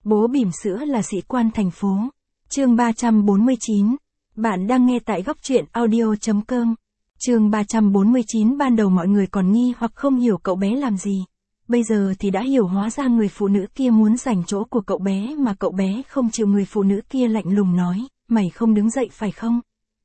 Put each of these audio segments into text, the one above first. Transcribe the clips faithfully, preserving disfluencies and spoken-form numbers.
Bố bỉm sữa là sĩ quan thành phố. Chương ba trăm bốn mươi chín. Bạn đang nghe tại góc truyện audio chấm com. Chương ba trăm bốn mươi chín. Ban đầu mọi người còn nghi hoặc không hiểu cậu bé làm gì. Bây giờ thì đã hiểu, hóa ra người phụ nữ kia muốn giành chỗ của cậu bé mà cậu bé không chịu. Người phụ nữ kia lạnh lùng nói, mày không đứng dậy phải không?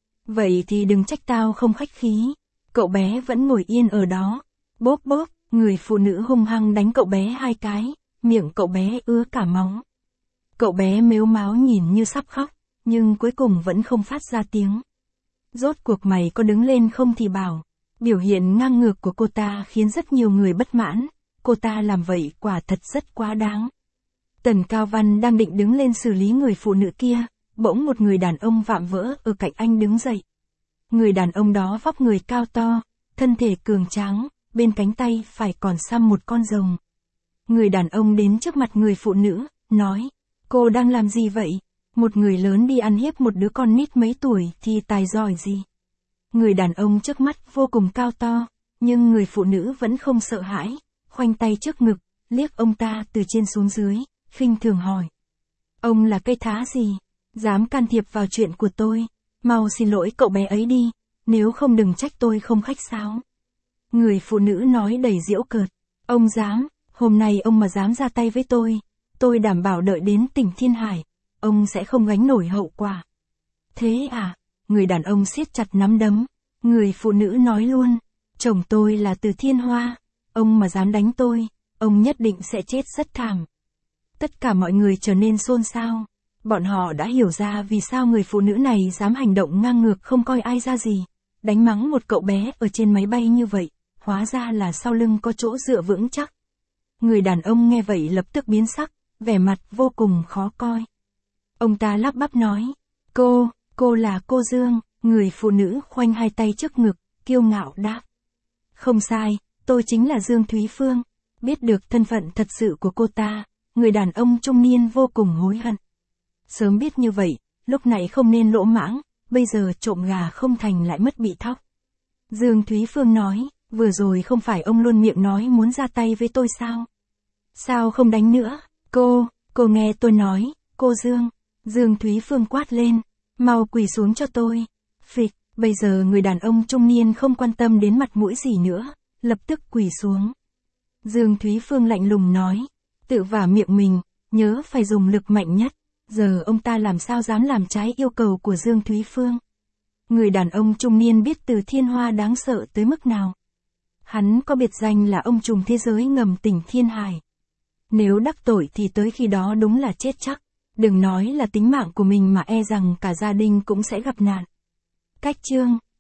Vậy thì đừng trách tao không khách khí. Cậu bé vẫn ngồi yên ở đó. Bốp bốp, người phụ nữ hung hăng đánh cậu bé hai cái, miệng cậu bé ứa cả máu. Cậu bé mếu máo nhìn như sắp khóc, nhưng cuối cùng vẫn không phát ra tiếng. Rốt cuộc mày có đứng lên không thì bảo. Biểu hiện ngang ngược của cô ta khiến rất nhiều người bất mãn, cô ta làm vậy quả thật rất quá đáng. Tần Cao Văn đang định đứng lên xử lý người phụ nữ kia, bỗng một người đàn ông vạm vỡ ở cạnh anh đứng dậy. Người đàn ông đó vóc người cao to, thân thể cường tráng, bên cánh tay phải còn xăm một con rồng. Người đàn ông đến trước mặt người phụ nữ, nói, cô đang làm gì vậy? Một người lớn đi ăn hiếp một đứa con nít mấy tuổi thì tài giỏi gì? Người đàn ông trước mắt vô cùng cao to, nhưng người phụ nữ vẫn không sợ hãi, khoanh tay trước ngực, liếc ông ta từ trên xuống dưới, khinh thường hỏi. Ông là cây thá gì? Dám can thiệp vào chuyện của tôi? Mau xin lỗi cậu bé ấy đi, nếu không đừng trách tôi không khách sáo. Người phụ nữ nói đầy giễu cợt. Ông dám, hôm nay ông mà dám ra tay với tôi, tôi đảm bảo đợi đến tỉnh Thiên Hải, ông sẽ không gánh nổi hậu quả. Thế à? Người đàn ông siết chặt nắm đấm. Người phụ nữ nói luôn, chồng tôi là Từ Thiên Hoa, ông mà dám đánh tôi, ông nhất định sẽ chết rất thảm. Tất cả mọi người trở nên xôn xao. Bọn họ đã hiểu ra vì sao người phụ nữ này dám hành động ngang ngược không coi ai ra gì, đánh mắng một cậu bé ở trên máy bay như vậy, hóa ra là sau lưng có chỗ dựa vững chắc. Người đàn ông nghe vậy lập tức biến sắc, vẻ mặt vô cùng khó coi. Ông ta lắp bắp nói, cô, cô là cô Dương. Người phụ nữ khoanh hai tay trước ngực, kiêu ngạo đáp. Không sai, tôi chính là Dương Thúy Phương. Biết được thân phận thật sự của cô ta, người đàn ông trung niên vô cùng hối hận. Sớm biết như vậy, lúc nãy không nên lỗ mãng, bây giờ trộm gà không thành lại mất bị thóc. Dương Thúy Phương nói, vừa rồi không phải ông luôn miệng nói muốn ra tay với tôi sao? Sao không đánh nữa? Cô, cô nghe tôi nói, cô Dương. Dương Thúy Phương quát lên, mau quỳ xuống cho tôi. Phịch, bây giờ người đàn ông trung niên không quan tâm đến mặt mũi gì nữa, lập tức quỳ xuống. Dương Thúy Phương lạnh lùng nói, tự vả miệng mình, nhớ phải dùng lực mạnh nhất. Giờ ông ta làm sao dám làm trái yêu cầu của Dương Thúy Phương. Người đàn ông trung niên biết Từ Thiên Hoa đáng sợ tới mức nào. Hắn có biệt danh là ông trùm thế giới ngầm tỉnh Thiên Hải. Nếu đắc tội thì tới khi đó đúng là chết chắc. Đừng nói là tính mạng của mình mà e rằng cả gia đình cũng sẽ gặp nạn. Cách chương,